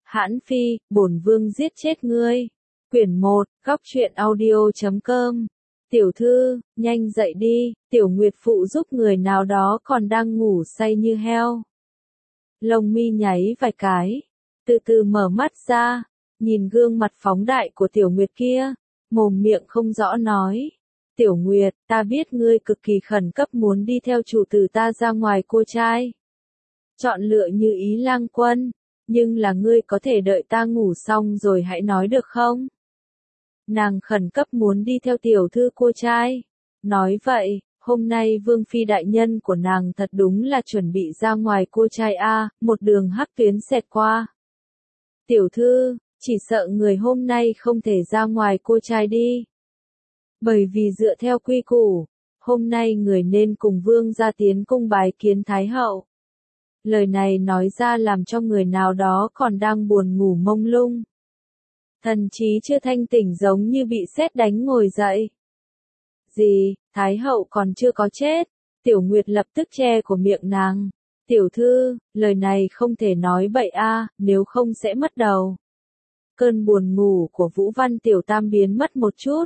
Hãn Phi, bổn vương giết chết ngươi. Quyển 1, góc truyện audio.com. Tiểu thư, nhanh dậy đi, Tiểu Nguyệt phụ giúp người nào đó còn đang ngủ say như heo. Lông mi nháy vài cái, từ từ mở mắt ra, nhìn gương mặt phóng đại của Tiểu Nguyệt kia, mồm miệng không rõ nói. Tiểu Nguyệt, ta biết ngươi cực kỳ khẩn cấp muốn đi theo chủ tử ta ra ngoài cua trai. Chọn lựa như ý lang quân, nhưng là ngươi có thể đợi ta ngủ xong rồi hãy nói được không? Nàng khẩn cấp muốn đi theo tiểu thư cua trai. Nói vậy, hôm nay vương phi đại nhân của nàng thật đúng là chuẩn bị ra ngoài cua trai a, một đường hắc tuyến xẹt qua. Tiểu thư, chỉ sợ người hôm nay không thể ra ngoài cua trai đi. Bởi vì dựa theo quy củ, hôm nay người nên cùng vương gia tiến cung bái kiến thái hậu. Lời này nói ra làm cho người nào đó còn đang buồn ngủ mông lung. Thần trí chưa thanh tỉnh giống như bị sét đánh ngồi dậy. Gì, thái hậu còn chưa có chết? Tiểu Nguyệt lập tức che của miệng nàng. Tiểu thư, lời này không thể nói bậy a, nếu không sẽ mất đầu. Cơn buồn ngủ của Vũ Văn Tiểu Tam biến mất một chút.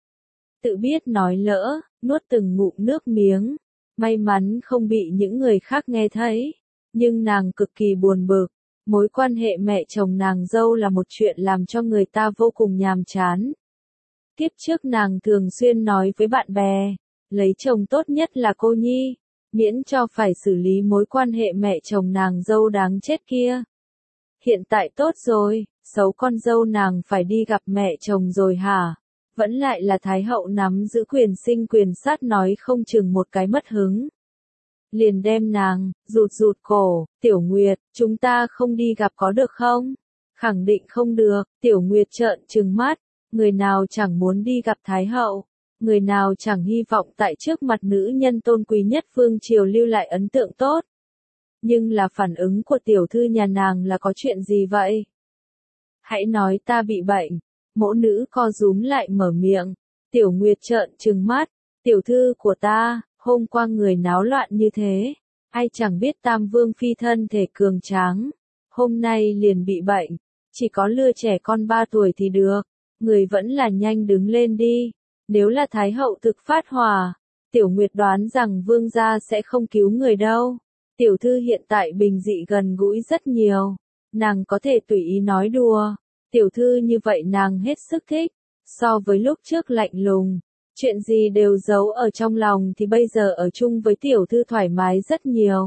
Tự biết nói lỡ, nuốt từng ngụm nước miếng. May mắn không bị những người khác nghe thấy. Nhưng nàng cực kỳ buồn bực. Mối quan hệ mẹ chồng nàng dâu là một chuyện làm cho người ta vô cùng nhàm chán. Kiếp trước nàng thường xuyên nói với bạn bè, lấy chồng tốt nhất là cô nhi, miễn cho phải xử lý mối quan hệ mẹ chồng nàng dâu đáng chết kia. Hiện tại tốt rồi, xấu con dâu nàng phải đi gặp mẹ chồng rồi hả? Vẫn lại là thái hậu nắm giữ quyền sinh quyền sát nói không chừng một cái mất hứng. Liền đem nàng, rụt cổ, Tiểu Nguyệt, chúng ta không đi gặp có được không? Khẳng định không được, Tiểu Nguyệt trợn trừng mắt, người nào chẳng muốn đi gặp Thái Hậu, người nào chẳng hy vọng tại trước mặt nữ nhân tôn quý nhất vương triều lưu lại ấn tượng tốt. Nhưng là phản ứng của tiểu thư nhà nàng là có chuyện gì vậy? Hãy nói ta bị bệnh, mỗ nữ co rúm lại mở miệng, Tiểu Nguyệt trợn trừng mắt, tiểu thư của ta. Hôm qua người náo loạn như thế, ai chẳng biết Tam Vương phi thân thể cường tráng, hôm nay liền bị bệnh, chỉ có lừa trẻ con 3 tuổi thì được, người vẫn là nhanh đứng lên đi, nếu là Thái hậu thực phát hỏa, Tiểu Nguyệt đoán rằng vương gia sẽ không cứu người đâu. Tiểu thư hiện tại bình dị gần gũi rất nhiều, nàng có thể tùy ý nói đùa, tiểu thư như vậy nàng hết sức thích, so với lúc trước lạnh lùng. Chuyện gì đều giấu ở trong lòng thì bây giờ ở chung với tiểu thư thoải mái rất nhiều.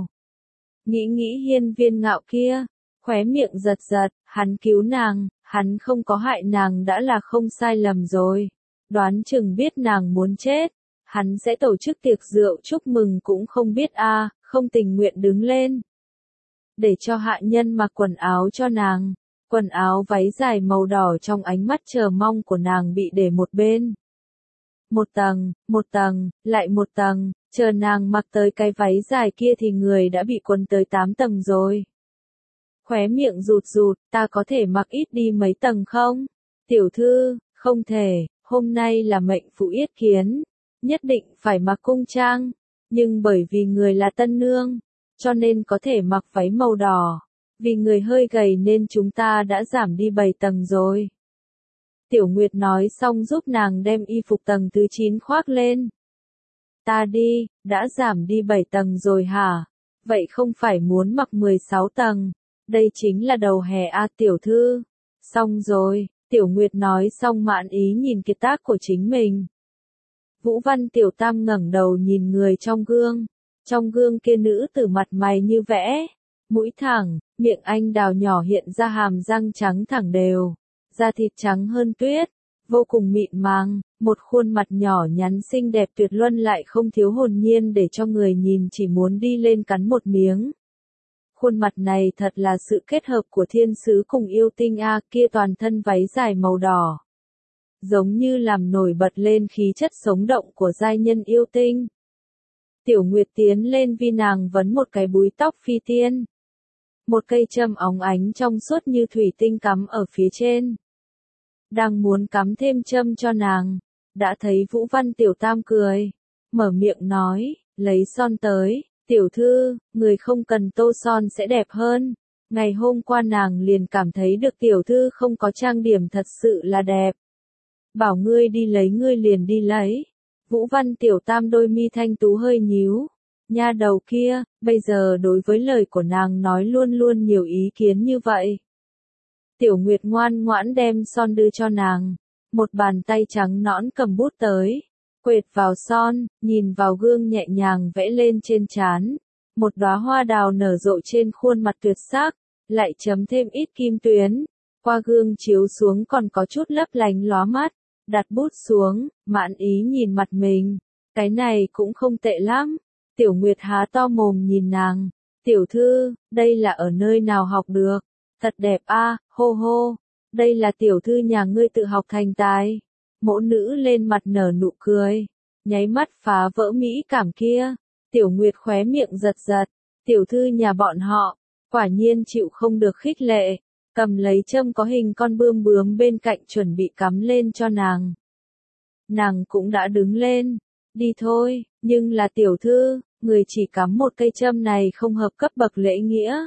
Nghĩ Hiên Viên Ngạo kia, khóe miệng giật, hắn cứu nàng, hắn không có hại nàng đã là không sai lầm rồi. Đoán chừng biết nàng muốn chết, hắn sẽ tổ chức tiệc rượu chúc mừng cũng không biết a, không tình nguyện đứng lên. Để cho hạ nhân mặc quần áo cho nàng, quần áo váy dài màu đỏ trong ánh mắt chờ mong của nàng bị để một bên. Một tầng, lại một tầng, chờ nàng mặc tới cái váy dài kia thì người đã bị quấn tới 8 tầng rồi. Khóe miệng rụt, ta có thể mặc ít đi mấy tầng không? Tiểu thư, không thể, hôm nay là mệnh phụ yết kiến, nhất định phải mặc cung trang, nhưng bởi vì người là tân nương, cho nên có thể mặc váy màu đỏ, vì người hơi gầy nên chúng ta đã giảm đi 7 tầng rồi. Tiểu Nguyệt nói xong giúp nàng đem y phục tầng thứ 9 khoác lên. Ta đi, đã giảm đi 7 tầng rồi hả? Vậy không phải muốn mặc 16 tầng, đây chính là đầu hè a tiểu thư. Xong rồi, Tiểu Nguyệt nói xong mạn ý nhìn kiệt tác của chính mình. Vũ Văn Tiểu Tam ngẩng đầu nhìn người trong gương kia nữ tử mặt mày như vẽ, mũi thẳng, miệng anh đào nhỏ hiện ra hàm răng trắng thẳng đều. Da thịt trắng hơn tuyết, vô cùng mịn màng, một khuôn mặt nhỏ nhắn xinh đẹp tuyệt luân lại không thiếu hồn nhiên để cho người nhìn chỉ muốn đi lên cắn một miếng. Khuôn mặt này thật là sự kết hợp của thiên sứ cùng yêu tinh a, kia toàn thân váy dài màu đỏ. Giống như làm nổi bật lên khí chất sống động của giai nhân yêu tinh. Tiểu Nguyệt tiến lên vì nàng vấn một cái búi tóc phi tiên. Một cây châm óng ánh trong suốt như thủy tinh cắm ở phía trên. Đang muốn cắm thêm châm cho nàng, đã thấy Vũ Văn Tiểu Tam cười, mở miệng nói, lấy son tới, tiểu thư, người không cần tô son sẽ đẹp hơn, Ngày hôm qua nàng liền cảm thấy được tiểu thư không có trang điểm thật sự là đẹp. Bảo ngươi đi lấy ngươi liền đi lấy. Vũ Văn Tiểu Tam đôi mi thanh tú hơi nhíu. Nha đầu kia, bây giờ đối với lời của nàng nói luôn luôn nhiều ý kiến như vậy. Tiểu Nguyệt ngoan ngoãn đem son đưa cho nàng. Một bàn tay trắng nõn cầm bút tới. Quệt vào son, nhìn vào gương nhẹ nhàng vẽ lên trên trán. Một đóa hoa đào nở rộ trên khuôn mặt tuyệt sắc, lại chấm thêm ít kim tuyến. Qua gương chiếu xuống còn có chút lấp lánh lóa mắt. Đặt bút xuống, mãn ý nhìn mặt mình. Cái này cũng không tệ lắm. Tiểu Nguyệt há to mồm nhìn nàng. Tiểu thư, đây là ở nơi nào học được? Thật đẹp a, hô hô. Đây là tiểu thư nhà ngươi tự học thành tài. Mỗ nữ lên mặt nở nụ cười. Nháy mắt phá vỡ mỹ cảm kia. Tiểu Nguyệt khóe miệng giật giật. Tiểu thư nhà bọn họ, quả nhiên chịu không được khích lệ. Cầm lấy châm có hình con bươm bướm bên cạnh chuẩn bị cắm lên cho nàng. Nàng cũng đã đứng lên. Đi thôi, nhưng là tiểu thư, người chỉ cắm một cây châm này không hợp cấp bậc lễ nghĩa.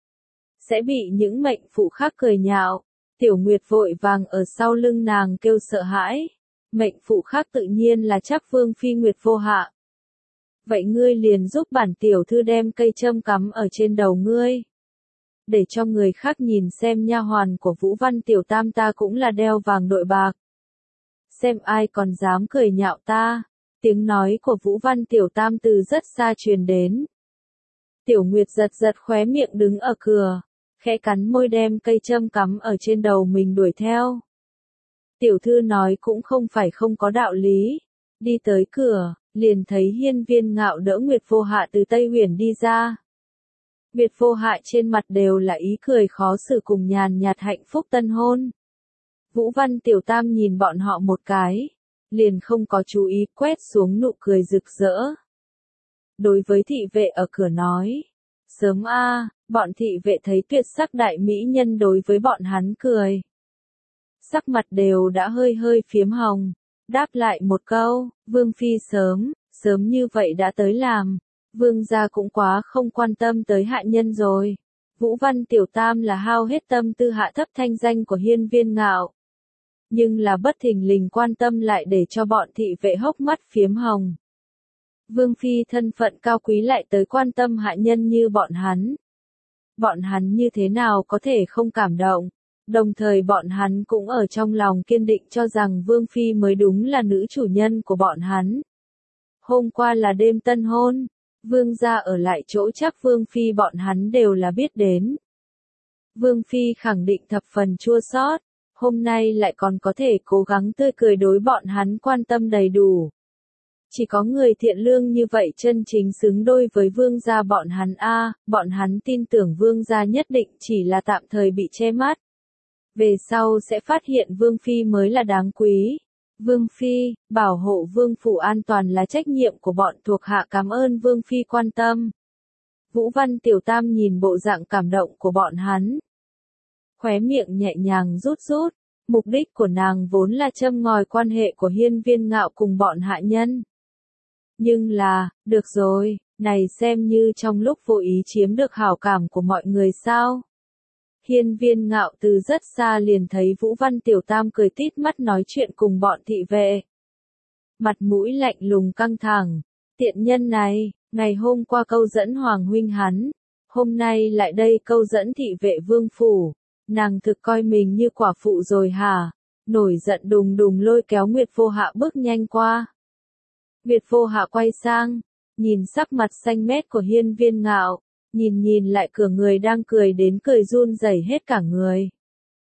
Sẽ bị những mệnh phụ khác cười nhạo. Tiểu Nguyệt vội vàng ở sau lưng nàng kêu sợ hãi. Mệnh phụ khác tự nhiên là chắc Vương Phi Nguyệt Vô Hạ. Vậy ngươi liền giúp bản tiểu thư đem cây châm cắm ở trên đầu ngươi. Để cho người khác nhìn xem nha hoàn của Vũ Văn Tiểu Tam ta cũng là đeo vàng đội bạc. Xem ai còn dám cười nhạo ta. Tiếng nói của Vũ Văn Tiểu Tam từ rất xa truyền đến. Tiểu Nguyệt giật giật khóe miệng đứng ở cửa, khẽ cắn môi đem cây châm cắm ở trên đầu mình đuổi theo. Tiểu thư nói cũng không phải không có đạo lý. Đi tới cửa, liền thấy Hiên Viên Ngạo đỡ Nguyệt Vô Hạ từ Tây Huyền đi ra. Nguyệt Vô Hạ trên mặt đều là ý cười khó xử cùng nhàn nhạt hạnh phúc tân hôn. Vũ Văn Tiểu Tam nhìn bọn họ một cái, liền không có chú ý quét xuống nụ cười rực rỡ. Đối với thị vệ ở cửa nói, sớm a, bọn thị vệ thấy tuyệt sắc đại mỹ nhân đối với bọn hắn cười. Sắc mặt đều đã hơi hơi phiếm hồng, đáp lại một câu, Vương Phi sớm như vậy đã tới làm. Vương gia cũng quá không quan tâm tới hạ nhân rồi. Vũ Văn Tiểu Tam là hao hết tâm tư hạ thấp thanh danh của Hiên Viên Ngạo. Nhưng là bất thình lình quan tâm lại để cho bọn thị vệ hốc mắt phiếm hồng. Vương Phi thân phận cao quý lại tới quan tâm hạ nhân như bọn hắn. Bọn hắn như thế nào có thể không cảm động. Đồng thời bọn hắn cũng ở trong lòng kiên định cho rằng Vương Phi mới đúng là nữ chủ nhân của bọn hắn. Hôm qua là đêm tân hôn. Vương gia ở lại chỗ chắc Vương Phi bọn hắn đều là biết đến. Vương Phi khẳng định thập phần chua xót, hôm nay lại còn có thể cố gắng tươi cười đối bọn hắn quan tâm đầy đủ. Chỉ có người thiện lương như vậy chân chính xứng đôi với Vương gia bọn hắn bọn hắn tin tưởng Vương gia nhất định chỉ là tạm thời bị che mắt. Về sau sẽ phát hiện Vương Phi mới là đáng quý. Vương Phi, bảo hộ Vương phủ an toàn là trách nhiệm của bọn thuộc hạ, cảm ơn Vương Phi quan tâm. Vũ Văn Tiểu Tam nhìn bộ dạng cảm động của bọn hắn. Khóe miệng nhẹ nhàng rút rút, mục đích của nàng vốn là châm ngòi quan hệ của Hiên Viên Ngạo cùng bọn hạ nhân. Nhưng là, được rồi, này xem như trong lúc vô ý chiếm được hảo cảm của mọi người sao. Hiên Viên Ngạo từ rất xa liền thấy Vũ Văn Tiểu Tam cười tít mắt nói chuyện cùng bọn thị vệ. Mặt mũi lạnh lùng căng thẳng, tiện nhân này, ngày hôm qua câu dẫn Hoàng huynh hắn, hôm nay lại đây câu dẫn thị vệ Vương phủ, nàng thực coi mình như quả phụ rồi hả? Nổi giận đùng đùng lôi kéo Nguyệt Vô Hạ bước nhanh qua. Nguyệt Vô Hạ quay sang, nhìn sắc mặt xanh mét của Hiên Viên Ngạo. Nhìn lại cửa người đang cười đến cười run rẩy hết cả người.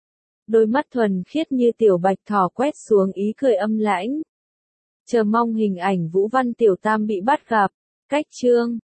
Đôi mắt thuần khiết như tiểu bạch thỏ quét xuống ý cười âm lãnh. Chờ mong hình ảnh Vũ Văn Tiểu Tam bị bắt gặp. Cách chương